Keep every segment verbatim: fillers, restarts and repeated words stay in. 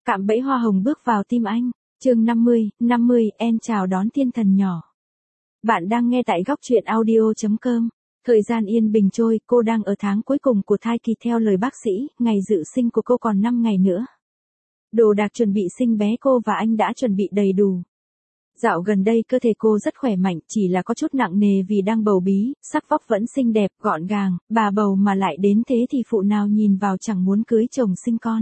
Cạm bẫy hoa hồng bước vào tim anh. Chương năm mươi, năm mươi, en chào đón thiên thần nhỏ. Bạn đang nghe tại góc truyện audio chấm com. Thời gian yên bình trôi, cô đang ở tháng cuối cùng của thai kỳ theo lời bác sĩ, ngày dự sinh của cô còn năm ngày nữa. Đồ đạc chuẩn bị sinh bé cô và anh đã chuẩn bị đầy đủ. Dạo gần đây cơ thể cô rất khỏe mạnh, chỉ là có chút nặng nề vì đang bầu bí, sắc vóc vẫn xinh đẹp, gọn gàng, bà bầu mà lại đến thế thì phụ nào nhìn vào chẳng muốn cưới chồng sinh con.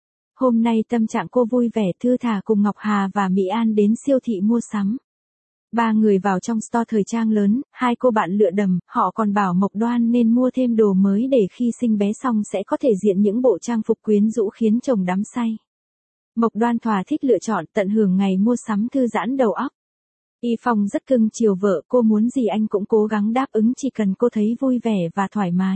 Hôm nay tâm trạng cô vui vẻ thư thả cùng Ngọc Hà và Mỹ An đến siêu thị mua sắm. Ba người vào trong store thời trang lớn, hai cô bạn lựa đầm, họ còn bảo Mộc Đoan nên mua thêm đồ mới để khi sinh bé xong sẽ có thể diện những bộ trang phục quyến rũ khiến chồng đắm say. Mộc Đoan thỏa thích lựa chọn tận hưởng ngày mua sắm thư giãn đầu óc. Y Phong rất cưng chiều vợ, cô muốn gì anh cũng cố gắng đáp ứng chỉ cần cô thấy vui vẻ và thoải mái.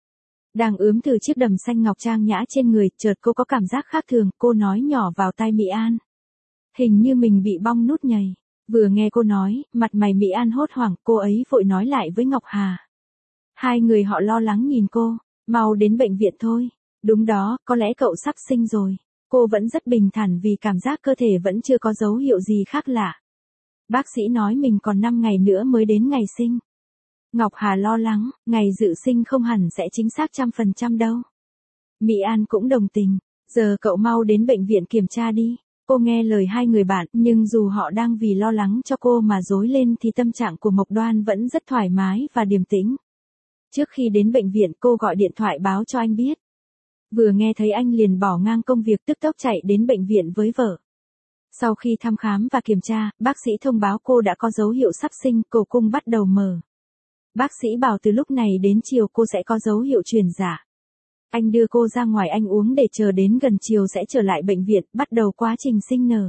Đang ướm từ chiếc đầm xanh ngọc trang nhã trên người, chợt cô có cảm giác khác thường, cô nói nhỏ vào tai Mỹ An. Hình như mình bị bong nút nhầy. Vừa nghe cô nói, mặt mày Mỹ An hốt hoảng, cô ấy vội nói lại với Ngọc Hà. Hai người họ lo lắng nhìn cô, mau đến bệnh viện thôi. Đúng đó, có lẽ cậu sắp sinh rồi. Cô vẫn rất bình thản vì cảm giác cơ thể vẫn chưa có dấu hiệu gì khác lạ. Bác sĩ nói mình còn năm ngày nữa mới đến ngày sinh. Ngọc Hà lo lắng, ngày dự sinh không hẳn sẽ chính xác trăm phần trăm đâu. Mỹ An cũng đồng tình, giờ cậu mau đến bệnh viện kiểm tra đi. Cô nghe lời hai người bạn, nhưng dù họ đang vì lo lắng cho cô mà rối lên thì tâm trạng của Mộc Đoan vẫn rất thoải mái và điềm tĩnh. Trước khi đến bệnh viện cô gọi điện thoại báo cho anh biết. Vừa nghe thấy anh liền bỏ ngang công việc tức tốc chạy đến bệnh viện với vợ. Sau khi thăm khám và kiểm tra, bác sĩ thông báo cô đã có dấu hiệu sắp sinh, cổ cung bắt đầu mở. Bác sĩ bảo từ lúc này đến chiều cô sẽ có dấu hiệu truyền dạ. Anh đưa cô ra ngoài anh uống để chờ đến gần chiều sẽ trở lại bệnh viện, bắt đầu quá trình sinh nở.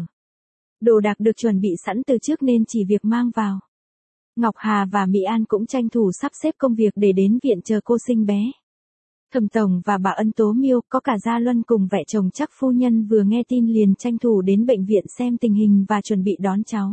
Đồ đạc được chuẩn bị sẵn từ trước nên chỉ việc mang vào. Ngọc Hà và Mỹ An cũng tranh thủ sắp xếp công việc để đến viện chờ cô sinh bé. Thẩm Tổng và bà Ân Tố Miêu, có cả Gia Luân cùng vợ chồng Trắc phu nhân vừa nghe tin liền tranh thủ đến bệnh viện xem tình hình và chuẩn bị đón cháu.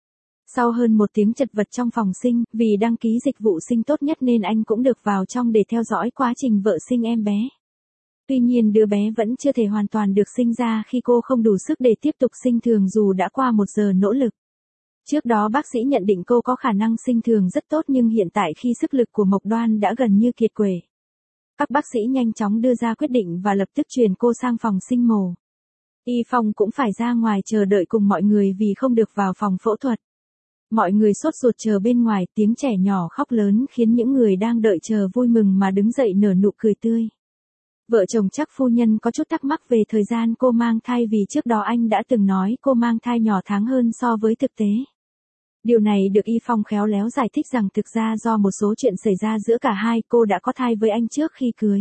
Sau hơn một tiếng chật vật trong phòng sinh, vì đăng ký dịch vụ sinh tốt nhất nên anh cũng được vào trong để theo dõi quá trình vợ sinh em bé. Tuy nhiên đứa bé vẫn chưa thể hoàn toàn được sinh ra khi cô không đủ sức để tiếp tục sinh thường dù đã qua một giờ nỗ lực. Trước đó bác sĩ nhận định cô có khả năng sinh thường rất tốt nhưng hiện tại khi sức lực của Mộc Đoan đã gần như kiệt quệ. Các bác sĩ nhanh chóng đưa ra quyết định và lập tức chuyển cô sang phòng sinh mổ. Y Phong cũng phải ra ngoài chờ đợi cùng mọi người vì không được vào phòng phẫu thuật. Mọi người sốt ruột chờ bên ngoài, tiếng trẻ nhỏ khóc lớn khiến những người đang đợi chờ vui mừng mà đứng dậy nở nụ cười tươi. Vợ chồng Trắc phu nhân có chút thắc mắc về thời gian cô mang thai vì trước đó anh đã từng nói cô mang thai nhỏ tháng hơn so với thực tế. Điều này được Y Phong khéo léo giải thích rằng thực ra do một số chuyện xảy ra giữa cả hai, cô đã có thai với anh trước khi cưới.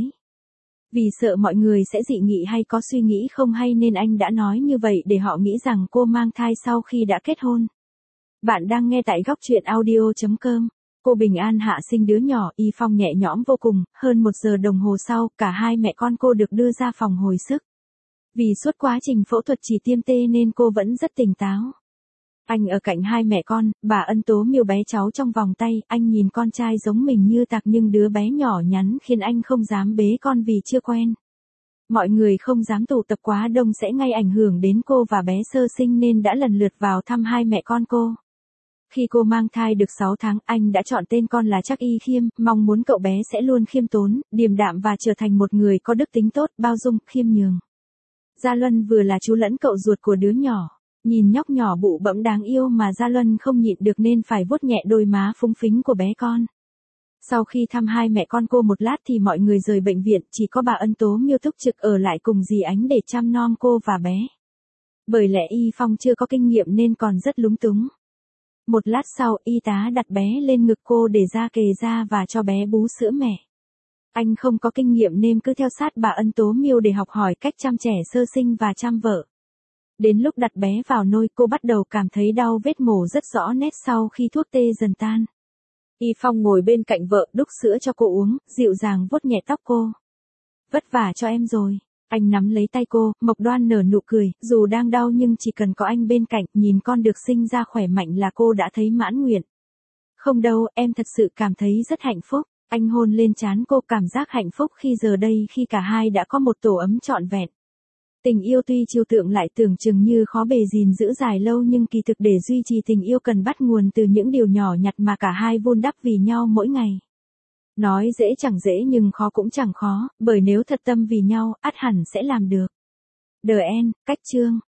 Vì sợ mọi người sẽ dị nghị hay có suy nghĩ không hay nên anh đã nói như vậy để họ nghĩ rằng cô mang thai sau khi đã kết hôn. Bạn đang nghe tại góc truyện audio chấm com. Cô bình an hạ sinh đứa nhỏ, Y Phong nhẹ nhõm vô cùng, hơn một giờ đồng hồ sau, cả hai mẹ con cô được đưa ra phòng hồi sức. Vì suốt quá trình phẫu thuật chỉ tiêm tê nên cô vẫn rất tỉnh táo. Anh ở cạnh hai mẹ con, bà Ân Tố Miêu bé cháu trong vòng tay, anh nhìn con trai giống mình như tạc nhưng đứa bé nhỏ nhắn khiến anh không dám bế con vì chưa quen. Mọi người không dám tụ tập quá đông sẽ ngay ảnh hưởng đến cô và bé sơ sinh nên đã lần lượt vào thăm hai mẹ con cô. Khi cô mang thai được sáu tháng, anh đã chọn tên con là Trắc Y Khiêm, mong muốn cậu bé sẽ luôn khiêm tốn, điềm đạm và trở thành một người có đức tính tốt, bao dung, khiêm nhường. Gia Luân vừa là chú lẫn cậu ruột của đứa nhỏ. Nhìn nhóc nhỏ bụ bẫm đáng yêu mà Gia Luân không nhịn được nên phải vuốt nhẹ đôi má phúng phính của bé con. Sau khi thăm hai mẹ con cô một lát thì mọi người rời bệnh viện, chỉ có bà Ân Tố Miêu túc trực ở lại cùng dì Ánh để chăm nom cô và bé. Bởi lẽ Y Phong chưa có kinh nghiệm nên còn rất lúng túng. Một lát sau, y tá đặt bé lên ngực cô để ra kề ra và cho bé bú sữa mẹ. Anh không có kinh nghiệm nên cứ theo sát bà Ân Tố Miêu để học hỏi cách chăm trẻ sơ sinh và chăm vợ. Đến lúc đặt bé vào nôi cô bắt đầu cảm thấy đau, vết mổ rất rõ nét sau khi thuốc tê dần tan. Y Phong ngồi bên cạnh vợ đút sữa cho cô uống, dịu dàng vuốt nhẹ tóc cô. Vất vả cho em rồi. Anh nắm lấy tay cô, Mộc Đoan nở nụ cười, dù đang đau nhưng chỉ cần có anh bên cạnh, nhìn con được sinh ra khỏe mạnh là cô đã thấy mãn nguyện. Không đâu, em thật sự cảm thấy rất hạnh phúc. Anh hôn lên trán cô, cảm giác hạnh phúc khi giờ đây khi cả hai đã có một tổ ấm trọn vẹn. Tình yêu tuy trừu tượng lại tưởng chừng như khó bề gìn giữ dài lâu, nhưng kỳ thực để duy trì tình yêu cần bắt nguồn từ những điều nhỏ nhặt mà cả hai vun đắp vì nhau mỗi ngày. Nói dễ chẳng dễ nhưng khó cũng chẳng khó, bởi nếu thật tâm vì nhau, ắt hẳn sẽ làm được. The End, Cách Chương.